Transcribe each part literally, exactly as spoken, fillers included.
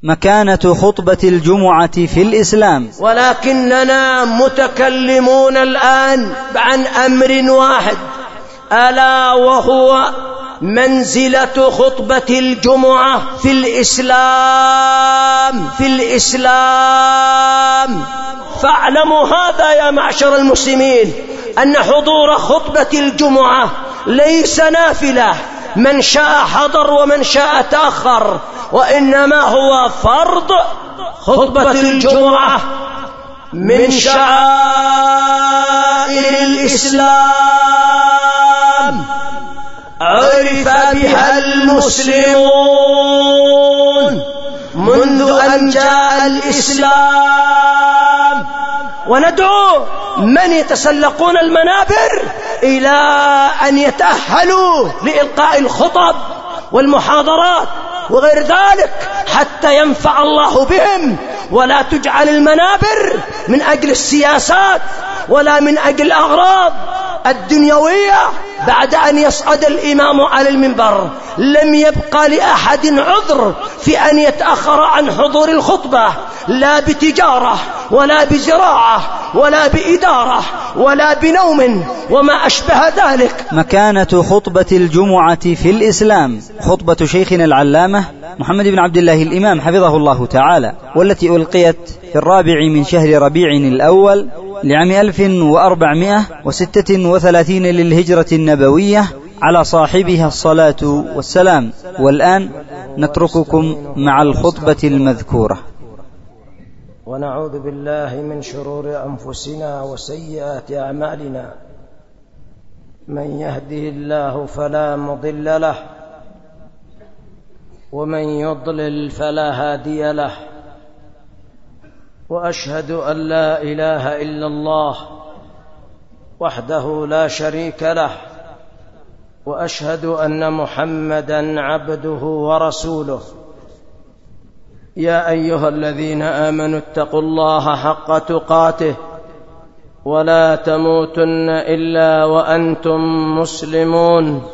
مكانة خطبة الجمعة في الإسلام. ولكننا متكلمون الآن عن أمر واحد، ألا وهو منزلة خطبة الجمعة في الإسلام في الإسلام. فاعلموا هذا يا معشر المسلمين، أن حضور خطبة الجمعة ليس نافلة، من شاء حضر ومن شاء تأخر، وإنما هو فرض. خطبة الجمعة من شعائر الإسلام، عرف بها المسلمون منذ أن جاء الإسلام. وندعو من يتسلقون المنابر إلى أن يتأهلوا لإلقاء الخطب والمحاضرات وغير ذلك حتى ينفع الله بهم، ولا تجعل المنابر من أجل السياسات ولا من أجل الأغراض الدنيوية. بعد أن يصعد الإمام على المنبر لم يبقى لأحد عذر في أن يتأخر عن حضور الخطبة، لا بتجارة ولا بزراعة ولا بإدارة ولا بنوم وما أشبه ذلك. مكانة خطبة الجمعة في الإسلام، خطبة شيخنا العلامة محمد بن عبد الله الإمام حفظه الله تعالى، والتي ألقيت في الرابع من شهر ربيع الأول لعام ألف وأربعمائة وستة وثلاثين للهجرة النبوية على صاحبها الصلاة والسلام. والآن نترككم مع الخطبة المذكورة. ونعوذ بالله من شرور أنفسنا وسيئات أعمالنا، من يهده الله فلا مضل له، ومن يضلل فلا هادي له. وأشهد أن لا إله إلا الله وحده لا شريك له، وأشهد أن محمدًا عبده ورسوله. يا أيها الذين آمنوا اتقوا الله حق تقاته ولا تموتن إلا وأنتم مسلمون.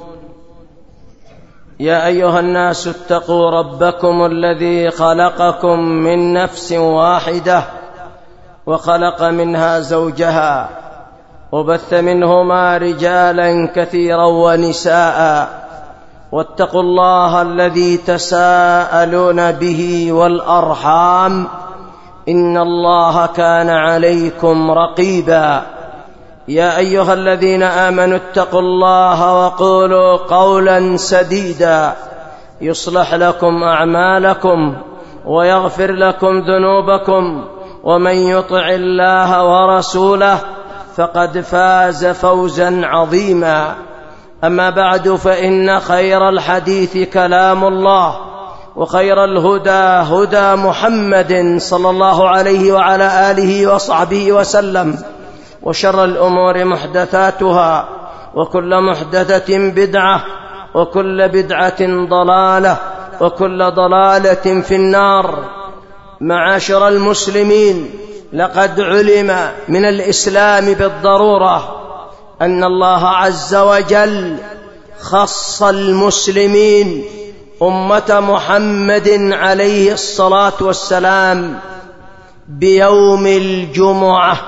يا أيها الناس اتقوا ربكم الذي خلقكم من نفس واحدة وخلق منها زوجها وبث منهما رجالا كثيرا ونساء، واتقوا الله الذي تساءلون به والأرحام، إن الله كان عليكم رقيبا. يا أيها الذين آمنوا اتقوا الله وقولوا قولا سديدا يصلح لكم أعمالكم ويغفر لكم ذنوبكم، ومن يطع الله ورسوله فقد فاز فوزا عظيما. أما بعد، فإن خير الحديث كلام الله، وخير الهدى هدى محمد صلى الله عليه وعلى آله وصحبه وسلم، وشر الأمور محدثاتها، وكل محدثة بدعة، وكل بدعة ضلالة، وكل ضلالة في النار. معاشر المسلمين، لقد علم من الإسلام بالضرورة أن الله عز وجل خص المسلمين أمة محمد عليه الصلاة والسلام بيوم الجمعة.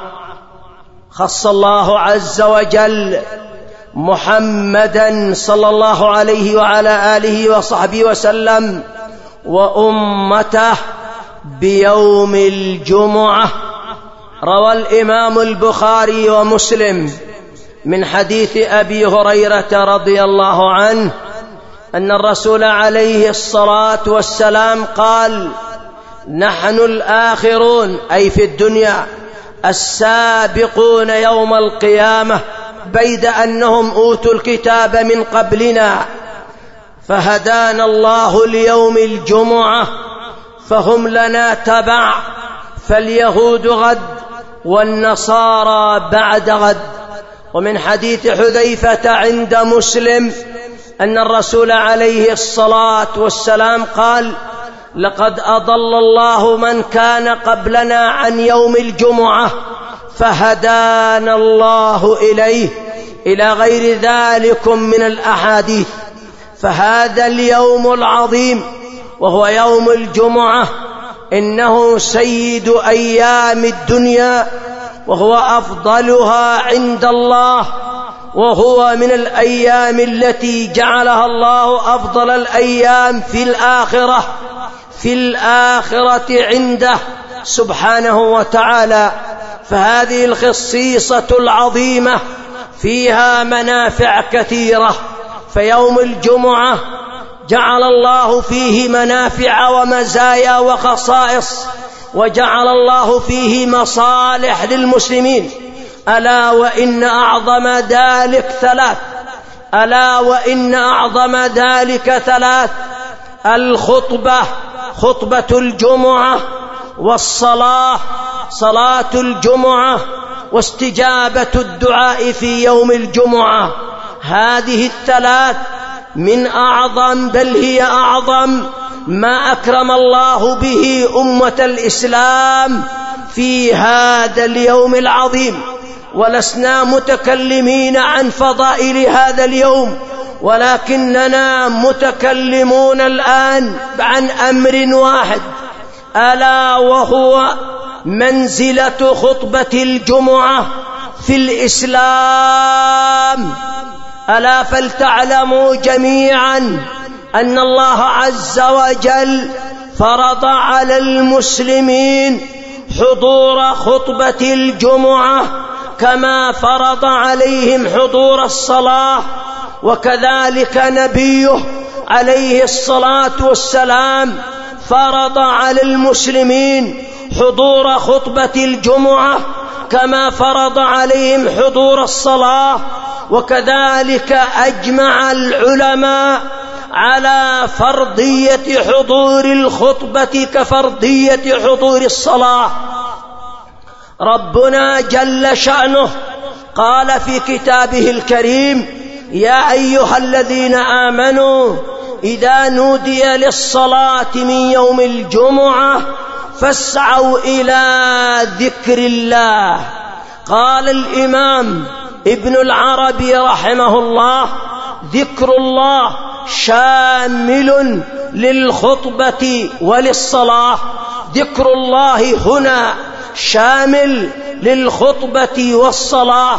خص الله عز وجل محمدا صلى الله عليه وعلى آله وصحبه وسلم وأمته بيوم الجمعة. روى الإمام البخاري ومسلم من حديث أبي هريرة رضي الله عنه أن الرسول عليه الصلاة والسلام قال: نحن الآخرون، أي في الدنيا، السابقون يوم القيامة، بيد أنهم أوتوا الكتاب من قبلنا، فهدانا الله ليوم الجمعة، فهم لنا تبع، فاليهود غد والنصارى بعد غد. ومن حديث حذيفة عند مسلم أن الرسول عليه الصلاة والسلام قال: لقد أضل الله من كان قبلنا عن يوم الجمعة فهدانا الله إليه، إلى غير ذلك من الأحاديث. فهذا اليوم العظيم وهو يوم الجمعة إنه سيد أيام الدنيا وهو أفضلها عند الله، وهو من الأيام التي جعلها الله أفضل الأيام في الآخرة في الآخرة عنده سبحانه وتعالى. فهذه الخصيصة العظيمة فيها منافع كثيرة. فيوم الجمعة جعل الله فيه منافع ومزايا وخصائص، وجعل الله فيه مصالح للمسلمين. ألا وإن أعظم ذلك ثلاث ألا وإن أعظم ذلك ثلاث: الخطبة، خطبة الجمعة، والصلاة، صلاة الجمعة، واستجابة الدعاء في يوم الجمعة. هذه الثلاث من أعظم، بل هي أعظم ما أكرم الله به أمة الإسلام في هذا اليوم العظيم. ولسنا متكلمين عن فضائل هذا اليوم، ولكننا متكلمون الآن عن أمر واحد، ألا وهو منزلة خطبة الجمعة في الإسلام. ألا فلتعلموا جميعا أن الله عز وجل فرض على المسلمين حضور خطبة الجمعة كما فرض عليهم حضور الصلاة. وكذلك نبيه عليه الصلاة والسلام فرض على المسلمين حضور خطبة الجمعة كما فرض عليهم حضور الصلاة. وكذلك أجمع العلماء على فرضية حضور الخطبة كفرضية حضور الصلاة. ربنا جل شأنه قال في كتابه الكريم: يا أيها الذين آمنوا إذا نودي للصلاة من يوم الجمعة فاسعوا إلى ذكر الله. قال الإمام ابن العربي رحمه الله: ذكر الله شامل للخطبة وللصلاة. ذكر الله هنا شامل للخطبة والصلاة.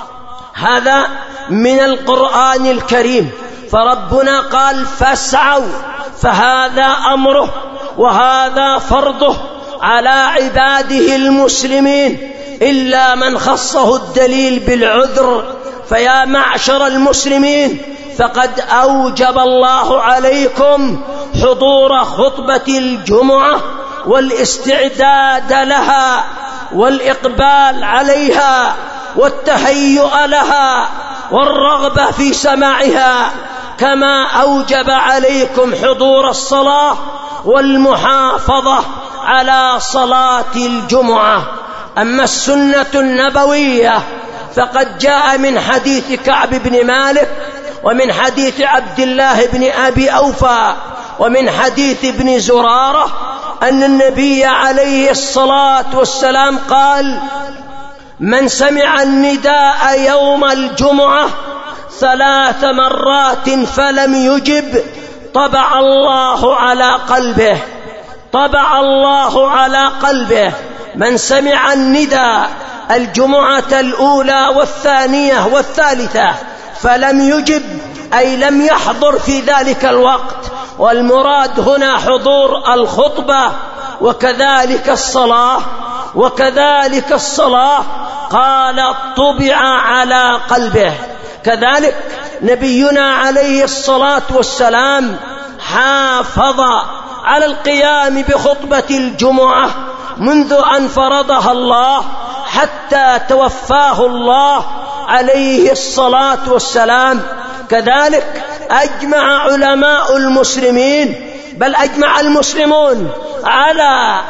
هذا من القرآن الكريم. فربنا قال فاسعوا، فهذا أمره وهذا فرضه على عباده المسلمين، إلا من خصه الدليل بالعذر. فيا معشر المسلمين، فقد أوجب الله عليكم حضور خطبة الجمعة والاستعداد لها والإقبال عليها والتهيؤ لها والرغبة في سماعها، كما أوجب عليكم حضور الصلاة والمحافظة على صلاة الجمعة. أما السنة النبوية فقد جاء من حديث كعب بن مالك، ومن حديث عبد الله بن أبي أوفى، ومن حديث ابن زرارة أن النبي عليه الصلاة والسلام قال: من سمع النداء يوم الجمعة ثلاث مرات فلم يجب طبع الله على قلبه طبع الله على قلبه. من سمع النداء الجمعة الأولى والثانية والثالثة فلم يجب، أي لم يحضر في ذلك الوقت، والمراد هنا حضور الخطبة وكذلك الصلاة وكذلك الصلاة قال طبع على قلبه. كذلك نبينا عليه الصلاة والسلام حافظ على القيام بخطبة الجمعة منذ أن فرضها الله حتى توفاه الله عليه الصلاة والسلام. كذلك أجمع علماء المسلمين، بل أجمع المسلمون على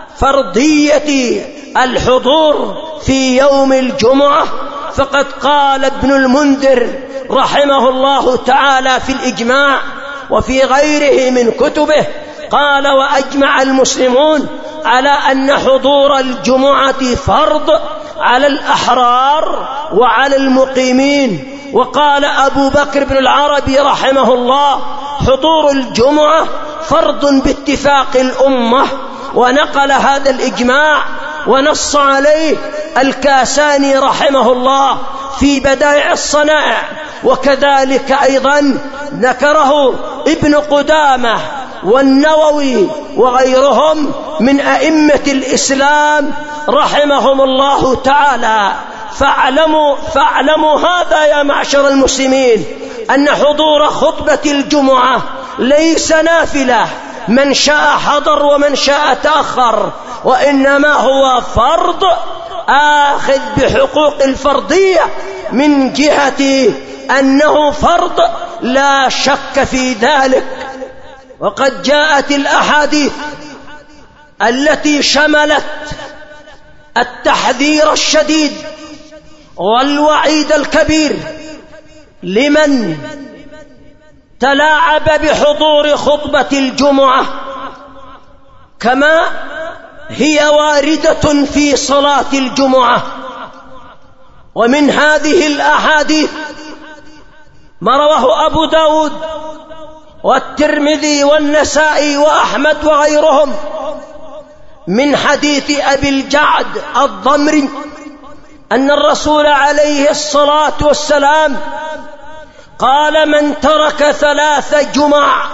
فرضية الحضور في يوم الجمعة. فقد قال ابن المنذر رحمه الله تعالى في الإجماع وفي غيره من كتبه، قال: وأجمع المسلمون على أن حضور الجمعة فرض على الأحرار وعلى المقيمين. وقال أبو بكر بن العربي رحمه الله: حضور الجمعة فرض باتفاق الأمة، ونقل هذا الإجماع ونص عليه الكاساني رحمه الله في بدائع الصنائع، وكذلك أيضا ذكره ابن قدامة والنووي وغيرهم من أئمة الإسلام رحمهم الله تعالى. فاعلموا, فاعلموا هذا يا معشر المسلمين، أن حضور خطبة الجمعة ليس نافلة، من شاء حضر ومن شاء تأخر، وإنما هو فرض آخذ بحقوق الفرضية من جهة أنه فرض لا شك في ذلك. وقد جاءت الأحاديث التي شملت التحذير الشديد والوعيد الكبير لمن تلاعب بحضور خطبة الجمعة، كما هي واردة في صلاة الجمعة. ومن هذه الأحاديث ما رواه أبو داود والترمذي والنسائي وأحمد وغيرهم من حديث أبي الجعد الضمري أن الرسول عليه الصلاة والسلام قال: من ترك ثلاث جمع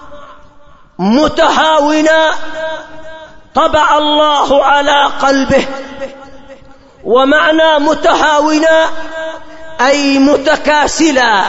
متهاونا طبع الله على قلبه. ومعنى متهاونا أي متكاسلا،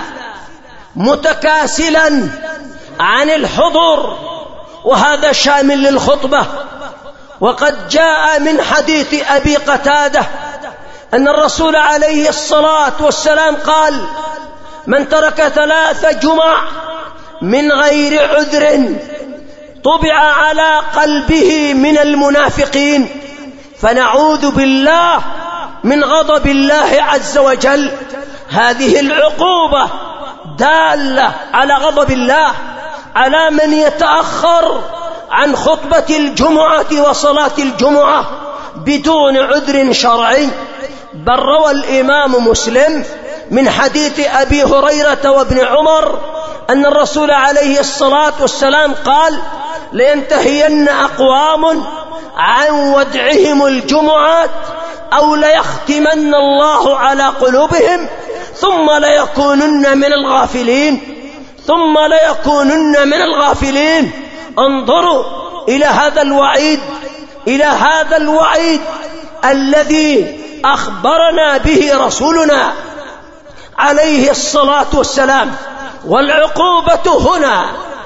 متكاسلا عن الحضور، وهذا شامل للخطبة. وقد جاء من حديث أبي قتادة أن الرسول عليه الصلاة والسلام قال: من ترك ثلاث جمع من غير عذر طبع على قلبه من المنافقين. فنعوذ بالله من غضب الله عز وجل. هذه العقوبة دالة على غضب الله على من يتأخر عن خطبة الجمعة وصلاة الجمعة بدون عذر شرعي. بل روى الإمام مسلم من حديث أبي هريرة وابن عمر أن الرسول عليه الصلاة والسلام قال: لينتهين أقوام عن ودعهم الجمعات أو ليختمن الله على قلوبهم ثم ليكونن من الغافلين ثم ليكونن من الغافلين. انظروا إلى هذا الوعيد، إلى هذا الوعيد الذي أخبرنا به رسولنا عليه الصلاة والسلام. والعقوبة هنا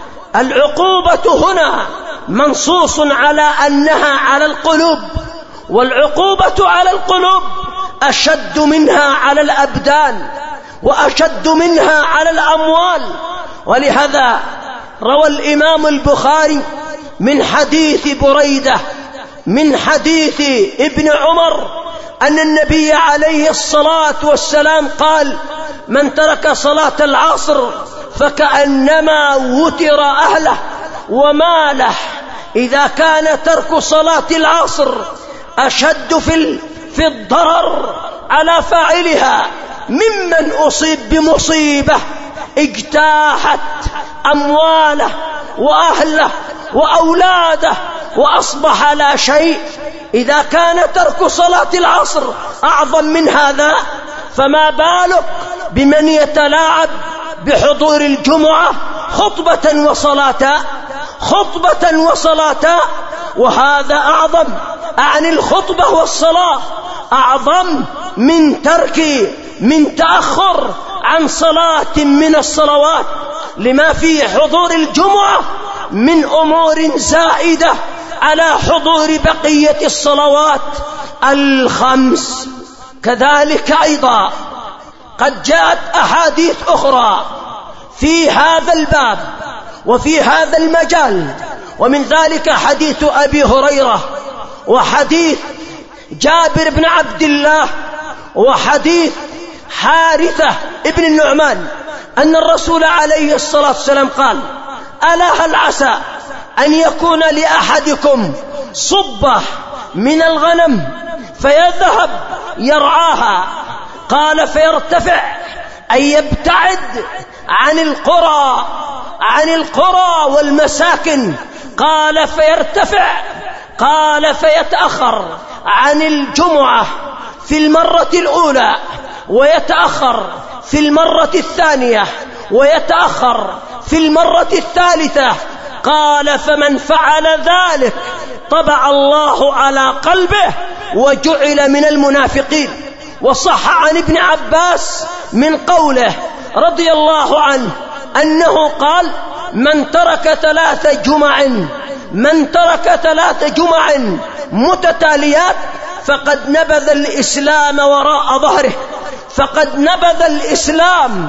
العقوبة هنا منصوص على أنها على القلوب، والعقوبة على القلوب أشد منها على الأبدان وأشد منها على الأموال. ولهذا روى الإمام البخاري من حديث بريدة من حديث ابن عمر أن النبي عليه الصلاة والسلام قال: من ترك صلاة العصر فكأنما وتر أهله وماله. إذا كان ترك صلاة العصر أشد في في الضرر على فاعلها ممن أصيب بمصيبة اجتاحت أمواله وأهله وأولاده وأصبح لا شيء. إذا كان ترك صلاة العصر أعظم من هذا، فما بالك بمن يتلاعب بحضور الجمعة خطبة وصلاة خطبة وصلاة وهذا أعظم عن الخطبة والصلاة، أعظم من ترك من تأخر عن صلاة من الصلوات، لما في حضور الجمعة من أمور زائدة على حضور بقية الصلوات الخمس. كذلك أيضا قد جاءت أحاديث أخرى في هذا الباب وفي هذا المجال، ومن ذلك حديث أبي هريرة وحديث جابر بن عبد الله وحديث حارثة ابن النعمان أن الرسول عليه الصلاة والسلام قال: ألا هل عسى أن يكون لأحدكم صبة من الغنم فيذهب يرعاها، قال فيرتفع أي يبتعد عن القرى عن القرى والمساكن، قال فيرتفع قال فيتأخر عن الجمعة في المرة الأولى، ويتأخر في المرة الثانية، ويتأخر في المرة الثالثة. قال فمن فعل ذلك طبع الله على قلبه وجعل من المنافقين. وصح عن ابن عباس من قوله رضي الله عنه أنه قال: من ترك ثلاث جمع من ترك ثلاث جمع متتاليات فقد نبذ الإسلام وراء ظهره، فقد نبذ الإسلام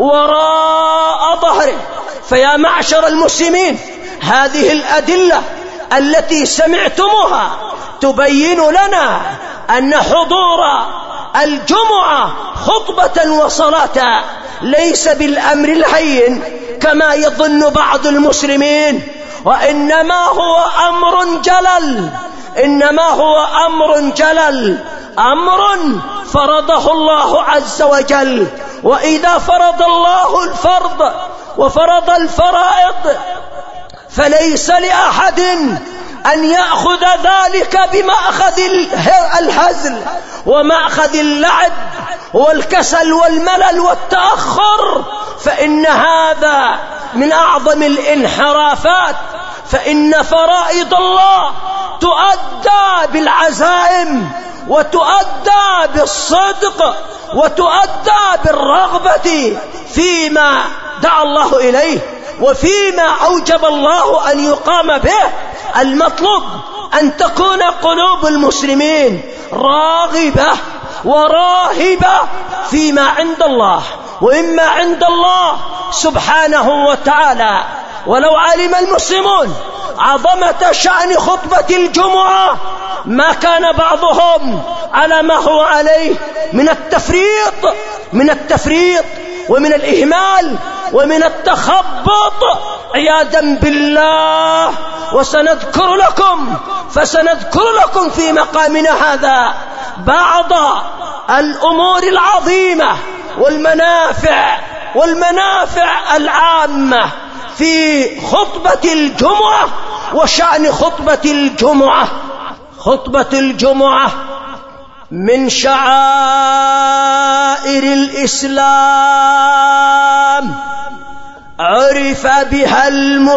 وراء ظهره. فيا معشر المسلمين، هذه الأدلة التي سمعتموها تبين لنا أن حضور الجمعة خطبة وصلاة ليس بالأمر الهين كما يظن بعض المسلمين، وإنما هو أمر جلل، إنما هو أمر جلل، أمر فرضه الله عز وجل. وإذا فرض الله الفرض وفرض الفرائض فليس لأحد أن يأخذ ذلك بمأخذ الهزل ومأخذ اللعب والكسل والملل والتأخر، فإن هذا من أعظم الانحرافات. فإن فرائض الله تؤدى بالعزائم، وتؤدى بالصدق، وتؤدى بالرغبة فيما دعا الله إليه وفيما أوجب الله أن يقام به. المطلوب أن تكون قلوب المسلمين راغبة وراهبة فيما عند الله وإما عند الله سبحانه وتعالى. ولو علم المسلمون عظمة شأن خطبة الجمعة ما كان بعضهم على ما هو عليه من التفريط من التفريط ومن الإهمال ومن التخبط عياذا بالله. وسنذكر لكم فسنذكر لكم في مقامنا هذا بعض الأمور العظيمة والمنافع والمنافع العامة في خطبة الجمعة وشأن خطبة الجمعة. خطبة الجمعة من شعائر الإسلام عرف بها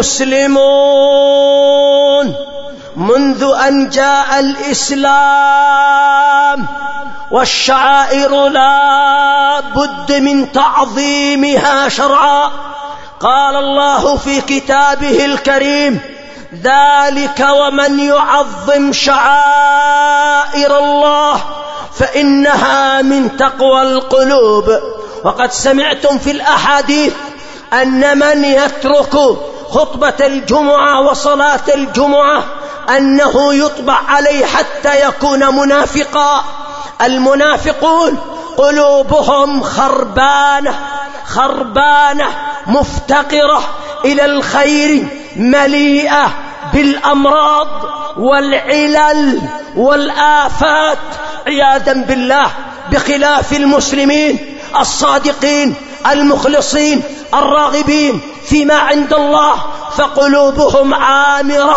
المسلمون منذ أن جاء الإسلام، والشعائر لا بد من تعظيمها شرعا. قال الله في كتابه الكريم: ذلك ومن يعظم شعائر الله فإنها من تقوى القلوب. وقد سمعتم في الأحاديث أن من يترك خطبة الجمعة وصلاة الجمعة أنه يطبع عليه حتى يكون منافقا. المنافقون قلوبهم خربانة خربانة مفتقرة إلى الخير، مليئة بالأمراض والعلل والآفات عياذا بالله، بخلاف المسلمين الصادقين المخلصين الراغبين فيما عند الله، فقلوبهم عامرة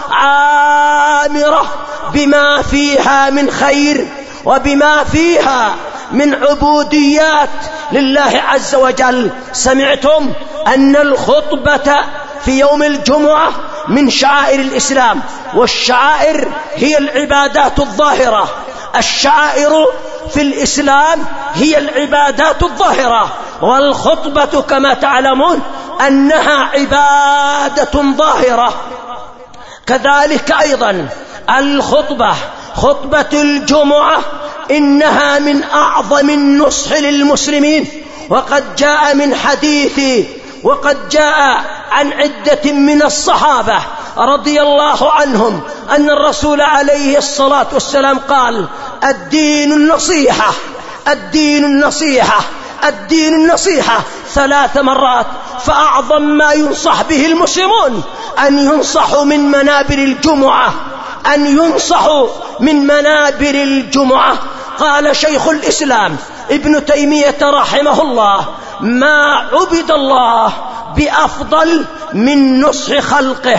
عامرة بما فيها من خير وبما فيها من عبوديات لله عز وجل. سمعتم أن الخطبة في يوم الجمعة من شعائر الإسلام، والشعائر هي العبادات الظاهرة. الشعائر في الإسلام هي العبادات الظاهرة، والخطبة كما تعلمون أنها عبادة ظاهرة. كذلك أيضا الخطبة خطبة الجمعة إنها من أعظم النصح للمسلمين. وقد جاء من حديث وقد جاء عن عدة من الصحابة رضي الله عنهم أن الرسول عليه الصلاة والسلام قال: الدين النصيحة الدين النصيحة الدين النصيحة ثلاث مرات. فأعظم ما ينصح به المسلمون أن ينصحوا من منابر الجمعة أن ينصحوا من منابر الجمعة. قال شيخ الإسلام ابن تيمية رحمه الله: ما عبد الله بأفضل من نصح خلقه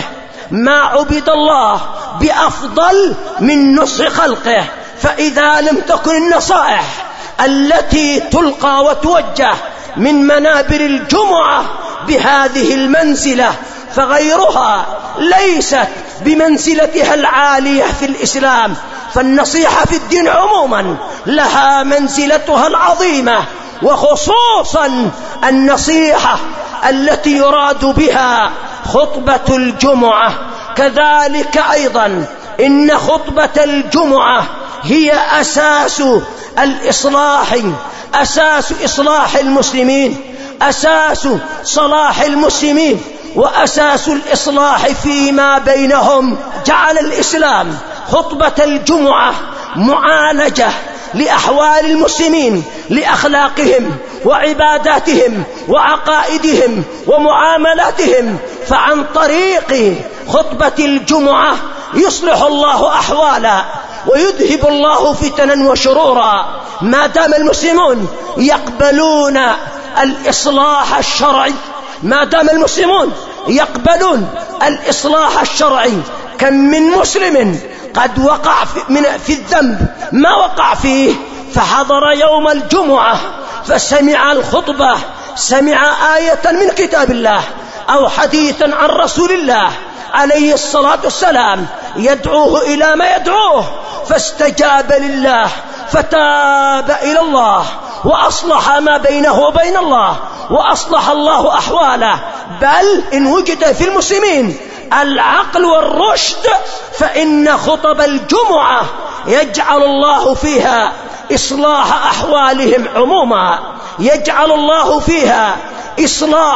ما عبد الله بأفضل من نصح خلقه. فإذا لم تكن النصائح التي تلقى وتوجه من منابر الجمعة بهذه المنزلة فغيرها ليست بمنزلتها العالية في الإسلام. فالنصيحة في الدين عموما لها منزلتها العظيمة، وخصوصا النصيحة التي يراد بها خطبة الجمعة. كذلك أيضا إن خطبة الجمعة هي أساس الإصلاح، أساس إصلاح المسلمين، أساس صلاح المسلمين، وأساس الإصلاح فيما بينهم. جعل الإسلام خطبة الجمعة معالجة لأحوال المسلمين، لأخلاقهم وعباداتهم وعقائدهم ومعاملاتهم. فعن طريق خطبة الجمعة يصلح الله أحوالا ويذهب الله فتنا وشرورا، ما دام المسلمون يقبلون الإصلاح الشرعي، ما دام المسلمون يقبلون الإصلاح الشرعي. كم من مسلم قد وقع في الذنب ما وقع فيه، فحضر يوم الجمعة فسمع الخطبة، سمع آية من كتاب الله أو حديثا عن رسول الله عليه الصلاة والسلام يدعوه إلى ما يدعوه، فاستجاب لله فتاب إلى الله وأصلح ما بينه وبين الله، وأصلح الله أحواله. بل إن وجد في المسلمين العقل والرشد فإن خطب الجمعة يجعل الله فيها إصلاح أحوالهم عموما، يجعل الله فيها إصلاح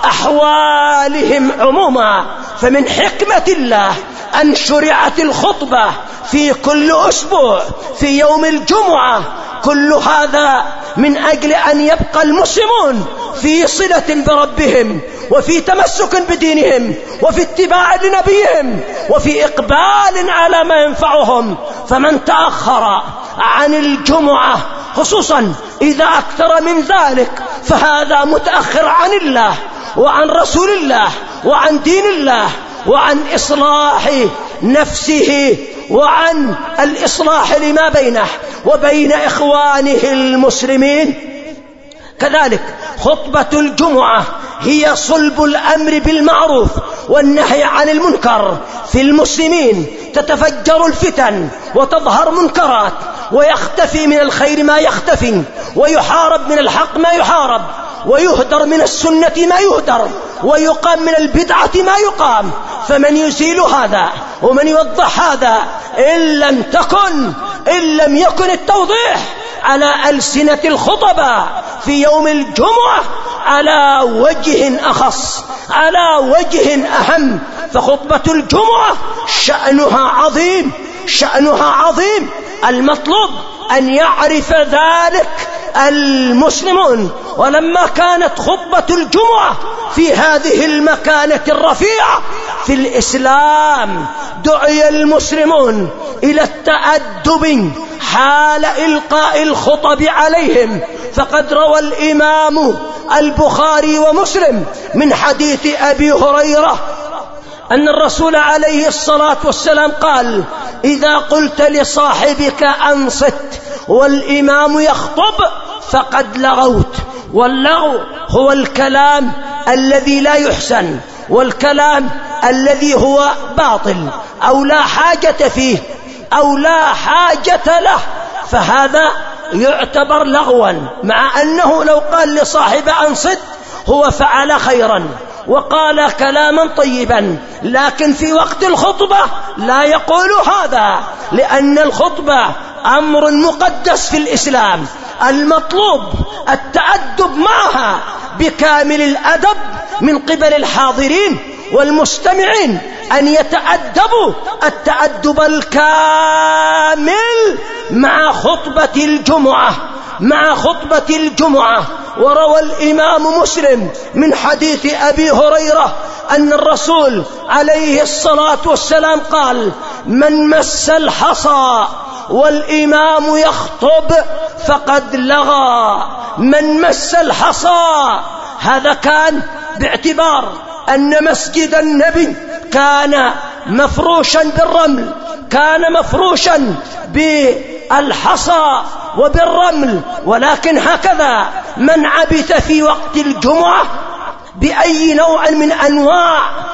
أحوالهم عموما. فمن حكمة الله أن شرعت الخطبة في كل أسبوع في يوم الجمعة. كل هذا من أجل أن يبقى المسلمون في صلة بربهم، وفي تمسك بدينهم، وفي اتباع لنبيهم، وفي إقبال على ما ينفعهم. فمن تأخر عن الجمعة خصوصا إذا أكثر من ذلك فهذا متأخر عن الله وعن رسول الله وعن دين الله وعن إصلاح نفسه وعن الإصلاح لما بينه وبين إخوانه المسلمين. كذلك خطبة الجمعة هي صلب الأمر بالمعروف والنهي عن المنكر في المسلمين. تتفجر الفتن وتظهر منكرات، ويختفي من الخير ما يختفي، ويحارب من الحق ما يحارب، ويهدر من السنة ما يهدر، ويقام من البدعة ما يقام. فمن يزيل هذا ومن يوضح هذا إن لم تكن إن لم يكن التوضيح على ألسنة الخطباء في يوم الجمعة على وجه أخص، على وجه أهم. فخطبة الجمعة شأنها عظيم، شأنها عظيم. المطلوب أن يعرف ذلك المسلمون. ولما كانت خطبة الجمعة في هذه المكانة الرفيعة في الإسلام دعي المسلمون إلى التأدب حال إلقاء الخطب عليهم. فقد روى الإمام البخاري ومسلم من حديث أبي هريرة أن الرسول عليه الصلاة والسلام قال: إذا قلت لصاحبك أنصت والإمام يخطب فقد لغوت. واللغو هو الكلام الذي لا يحسن، والكلام الذي هو باطل أو لا حاجة فيه أو لا حاجة له، فهذا يعتبر لغوا، مع أنه لو قال لصاحب أنصت هو فعل خيرا وقال كلاما طيبا، لكن في وقت الخطبة لا يقول هذا، لأن الخطبة أمر مقدس في الإسلام. المطلوب التأدب معها بكامل الأدب من قبل الحاضرين والمستمعين، أن يتأدبوا التأدب الكامل مع خطبة الجمعة مع خطبة الجمعة. وروى الإمام مسلم من حديث أبي هريرة أن الرسول عليه الصلاة والسلام قال: من مس الحصى والإمام يخطب فقد لغى. من مس الحصى، هذا كان باعتبار أن مسجد النبي كان مفروشا بالرمل، كان مفروشا بالحصى وبالرمل، ولكن هكذا من عبث في وقت الجمعة بأي نوع من أنواع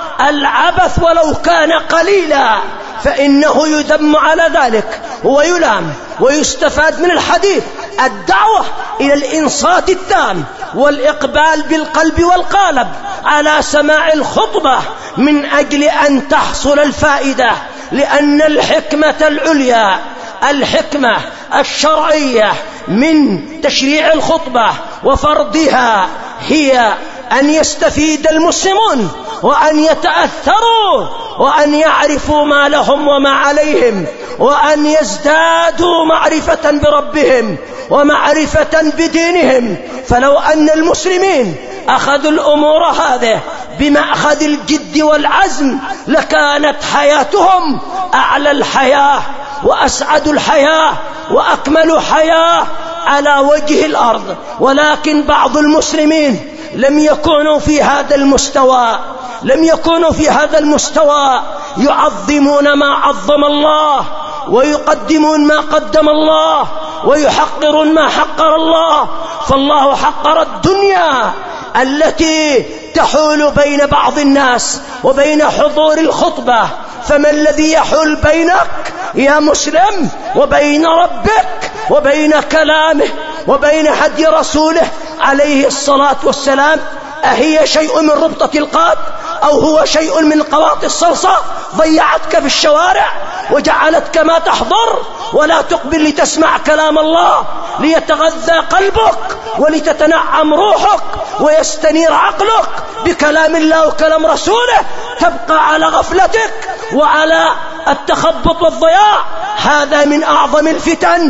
العبث ولو كان قليلا فإنه يذم على ذلك ويلام. ويستفاد من الحديث الدعوة إلى الإنصات التام والإقبال بالقلب والقالب على سماع الخطبة من أجل أن تحصل الفائدة، لأن الحكمة العليا، الحكمة الشرعية من تشريع الخطبة وفرضها هي أن يستفيد المسلمون وأن يتأثروا وأن يعرفوا ما لهم وما عليهم، وأن يزدادوا معرفة بربهم ومعرفة بدينهم. فلو أن المسلمين أخذوا الأمور هذه بمأخذ الجد والعزم لكانت حياتهم أعلى الحياة وأسعد الحياة وأكمل حياة على وجه الأرض. ولكن بعض المسلمين لم يكونوا في هذا المستوى، لم يكونوا في هذا المستوى يعظمون ما عظم الله ويقدمون ما قدم الله ويحقرون ما حقر الله. فالله حقر الدنيا التي تحول بين بعض الناس وبين حضور الخطبة، فما الذي يحول بينك يا مسلم وبين ربك وبين كلامه وبين هدي رسوله عليه الصلاة والسلام؟ أهي شيء من ربطة القاب أو هو شيء من قواط الصلصة ضيعتك في الشوارع وجعلتك ما تحضر ولا تقبل لتسمع كلام الله ليتغذى قلبك ولتتنعم روحك ويستنير عقلك بكلام الله وكلام رسوله؟ تبقى على غفلتك وعلى التخبط والضياع. هذا من أعظم الفتن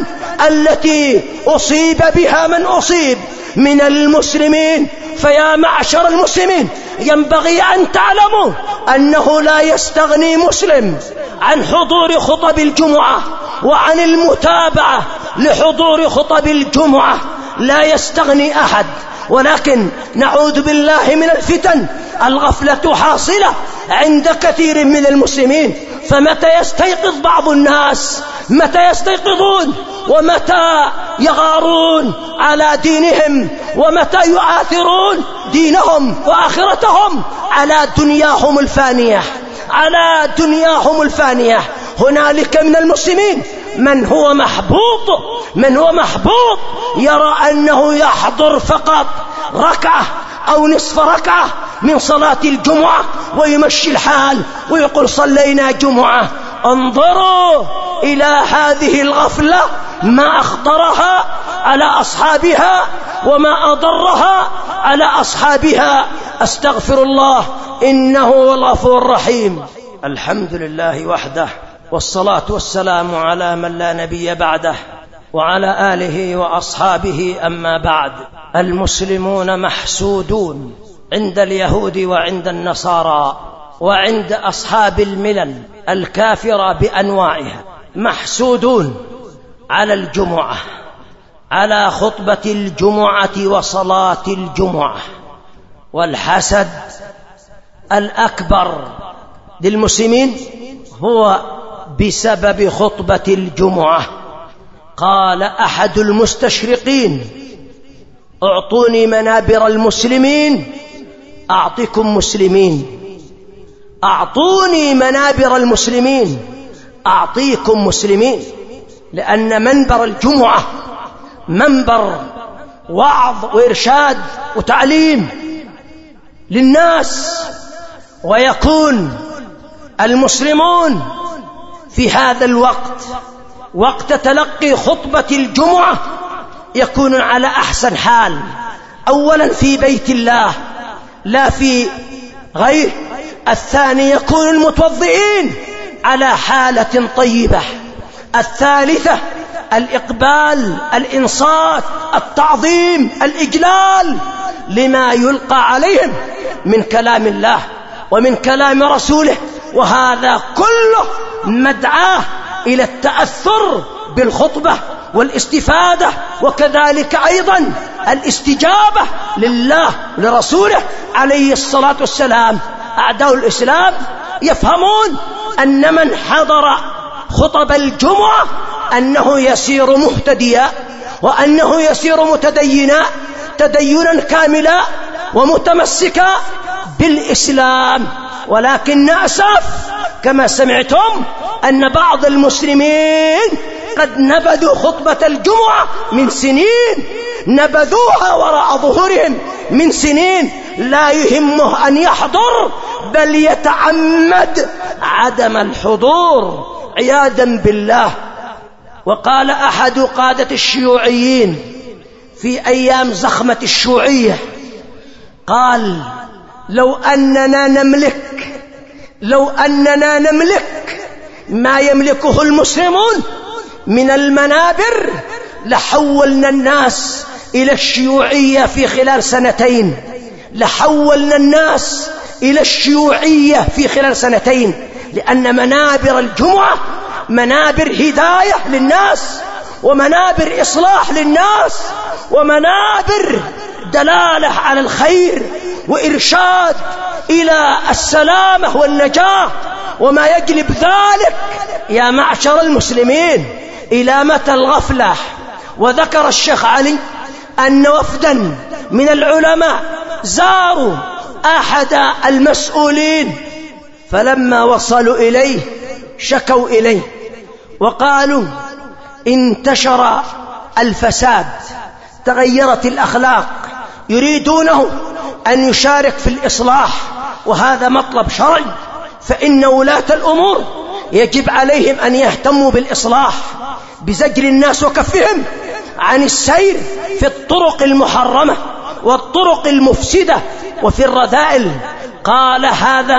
التي أصيب بها من أصيب من المسلمين. فيا معشر المسلمين ينبغي أن تعلموا أنه لا يستغني مسلم عن حضور خطب الجمعة وعن المتابعة لحضور خطب الجمعة، لا يستغني أحد. ولكن نعوذ بالله من الفتن، الغفلة حاصلة عند كثير من المسلمين. فمتى يستيقظ بعض الناس، متى يستيقظون ومتى يغارون على دينهم ومتى يؤثرون دينهم وآخرتهم على دنياهم الفانية، على دنياهم الفانية. هنالك من المسلمين من هو محبوط، من هو محبوط يرى أنه يحضر فقط ركعة أو نصف ركعة من صلاة الجمعة ويمشي الحال ويقول صلينا جمعة. انظروا إلى هذه الغفلة، ما أخطرها على أصحابها وما أضرها على أصحابها. أستغفر الله إنه هو الغفور الرحيم. الحمد لله وحده، والصلاة والسلام على من لا نبي بعده وعلى آله وأصحابه. أما بعد، المسلمون محسودون عند اليهود وعند النصارى وعند أصحاب الملل الكافرة بأنواعها، محسودون على الجمعة، على خطبة الجمعة وصلاة الجمعة. والحسد الأكبر للمسلمين هو بسبب خطبة الجمعة. قال أحد المستشرقين: اعطوني منابر المسلمين أعطيكم مسلمين، أعطوني منابر المسلمين أعطيكم مسلمين. لأن منبر الجمعة منبر وعظ وإرشاد وتعليم للناس، ويكون المسلمون في هذا الوقت، وقت تلقي خطبة الجمعة، يكون على أحسن حال. أولا في بيت الله لا في غير. الثاني يكون المتوضئين على حالة طيبة. الثالثة الإقبال، الإنصات، التعظيم، الإجلال لما يلقى عليهم من كلام الله ومن كلام رسوله. وهذا كله مدعاه إلى التأثر بالخطبة والاستفادة، وكذلك أيضا الاستجابة لله ولرسوله عليه الصلاة والسلام. أعداء الإسلام يفهمون أن من حضر خطب الجمعة أنه يسير مهتديا، وأنه يسير متدينا تدينا كاملا ومتمسكا بالإسلام. ولكن نأسف كما سمعتم أن بعض المسلمين قد نبذوا خطبة الجمعة من سنين، نبذوها وراء ظهورهم من سنين، لا يهمه أن يحضر بل يتعمد عدم الحضور عياذا بالله. وقال أحد قادة الشيوعيين في أيام زخمة الشيوعية، قال: لو أننا نملك لو أننا نملك ما يملكه المسلمون من المنابر لحولنا الناس إلى الشيوعية في خلال سنتين لحولنا الناس إلى الشيوعية في خلال سنتين لأن منابر الجمعة منابر هداية للناس، ومنابر إصلاح للناس، ومنابر دلالة على الخير وإرشاد إلى السلامة والنجاة وما يجلب ذلك. يا معشر المسلمين، إلى متى الغفلة؟ وذكر الشيخ علي أن وفدا من العلماء زاروا أحد المسؤولين، فلما وصلوا إليه شكوا إليه وقالوا: انتشر الفساد، تغيرت الأخلاق، يريدونه أن يشارك في الإصلاح، وهذا مطلب شرعي، فإن ولاة الأمور يجب عليهم أن يهتموا بالإصلاح بزجر الناس وكفهم عن السير في الطرق المحرمة والطرق المفسدة وفي الرذائل. قال هذا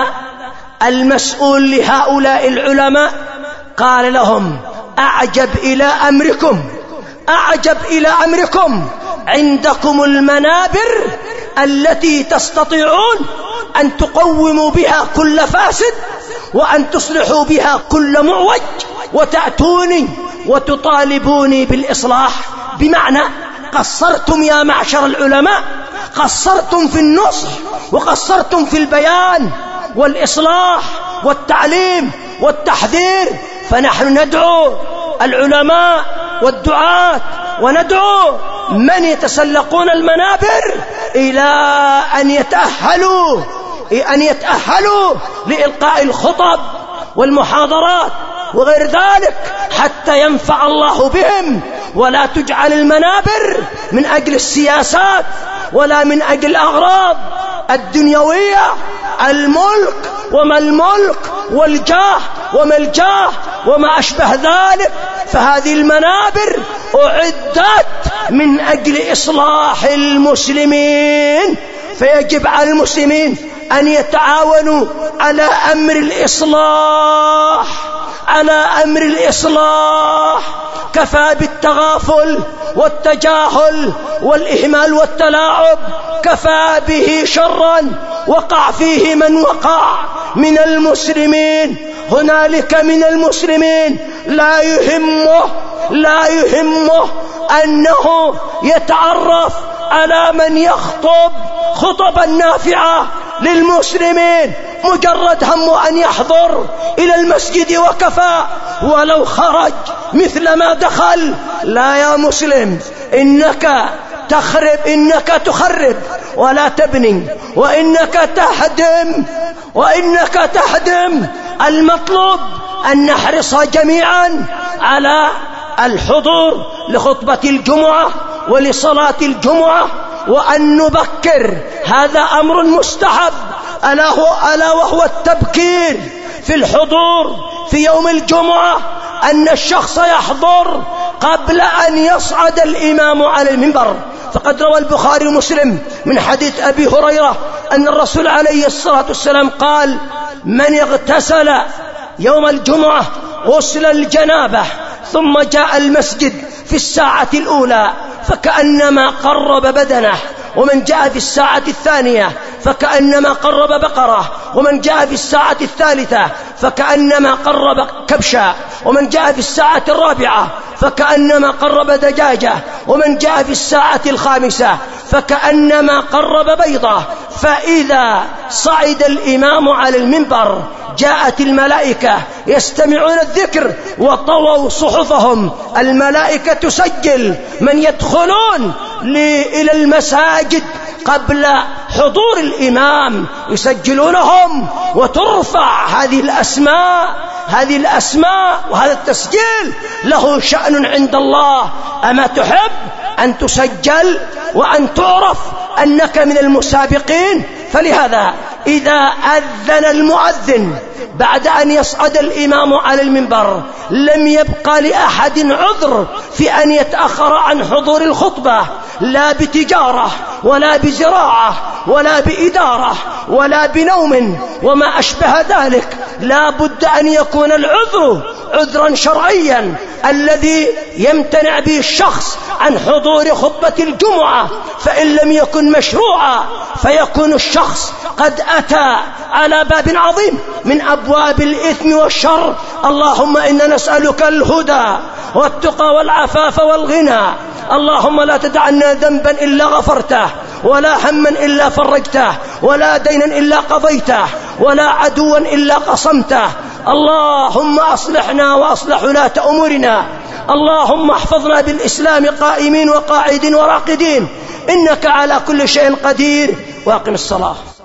المسؤول لهؤلاء العلماء، قال لهم: أعجب إلى أمركم أعجب إلى أمركم عندكم المنابر التي تستطيعون أن تقوموا بها كل فاسد وأن تصلحوا بها كل معوج، وتأتوني وتطالبوني بالإصلاح. بمعنى قصرتم يا معشر العلماء، قصرتم في النصح وقصرتم في البيان والإصلاح والتعليم والتحذير. فنحن ندعو العلماء والدعاة وندعو من يتسلقون المنابر إلى أن يتأهلوا أن يتأهلوا لإلقاء الخطب والمحاضرات وغير ذلك حتى ينفع الله بهم، ولا تجعل المنابر من أجل السياسات ولا من أجل الأغراض الدنيوية، الملك وما الملك والجاه وما الجاه وما أشبه ذلك. فهذه المنابر أعدت من أجل إصلاح المسلمين، فيجب على المسلمين أن يتعاونوا على أمر الإصلاح على أمر الإصلاح. كفى بالتغافل والتجاهل والإهمال والتلاعب، كفى به شرا وقع فيه من وقع من المسلمين. هنالك من المسلمين لا يهمه لا يهمه أنه يتعرف على من يخطب خطبا نافعة للمسلمين، مجرد همه أن يحضر إلى المسجد وكفى، ولو خرج مثل ما دخل. لا يا مسلم، إنك تخرب إنك تخرب ولا تبني، وإنك تهدم وإنك تهدم. المطلوب أن نحرص جميعا على الحضور لخطبة الجمعة ولصلاة الجمعة، وأن نبكر، هذا أمر مستحب، ألا, هو ألا وهو التبكير في الحضور في يوم الجمعة، أن الشخص يحضر قبل أن يصعد الإمام على المنبر. فقد روى البخاري ومسلم من حديث أبي هريرة أن الرسول عليه الصلاة والسلام قال: من اغتسل يوم الجمعة غسل الجنابة ثم جاء المسجد في الساعة الأولى فكأنما قرب بدنه، ومن جاء في الساعة الثانية فكأنما قرب بقرة، ومن جاء في الساعة الثالثة فكأنما قرب كبشا، ومن جاء في الساعة الرابعة فكأنما قرب دجاجة، ومن جاء في الساعة الخامسة فكأنما قرب بيضة، فإذا صعد الإمام على المنبر جاءت الملائكة يستمعون الذكر وطووا صحفهم. الملائكة تسجل من يدخلون إلى المساجد قبل حضور الإمام، يسجلونهم وترفع هذه الأسماء هذه الأسماء وهذا التسجيل له شأن عند الله. أما تحب أن تسجل وأن تعرف أنك من المسابقين؟ فلهذا إذا أذن المؤذن بعد أن يصعد الإمام على المنبر لم يبقى لأحد عذر في أن يتأخر عن حضور الخطبة، لا بتجارة ولا بزراعة ولا بإدارة ولا بنوم وما أشبه ذلك. لا بد أن يكون العذر عذرا شرعيا الذي يمتنع به الشخص عن حضور خطبة الجمعة. فإن لم يكن مشروعا فيكون الشخص قد أتى على باب عظيم من أبواب الإثم والشر. اللهم إنا نسألك الهدى والتقى والعفاف والغنى. اللهم لا تدع لنا ذنبا إلا غفرته، ولا هما إلا فرجته، ولا دينا إلا قضيته، ولا عدوا إلا قصمته. اللهم أصلحنا وأصلح ولاة أمورنا. اللهم احفظنا بالإسلام قائمين وقاعدين وراقدين، إنك على كل شيء قدير. واقم الصلاة.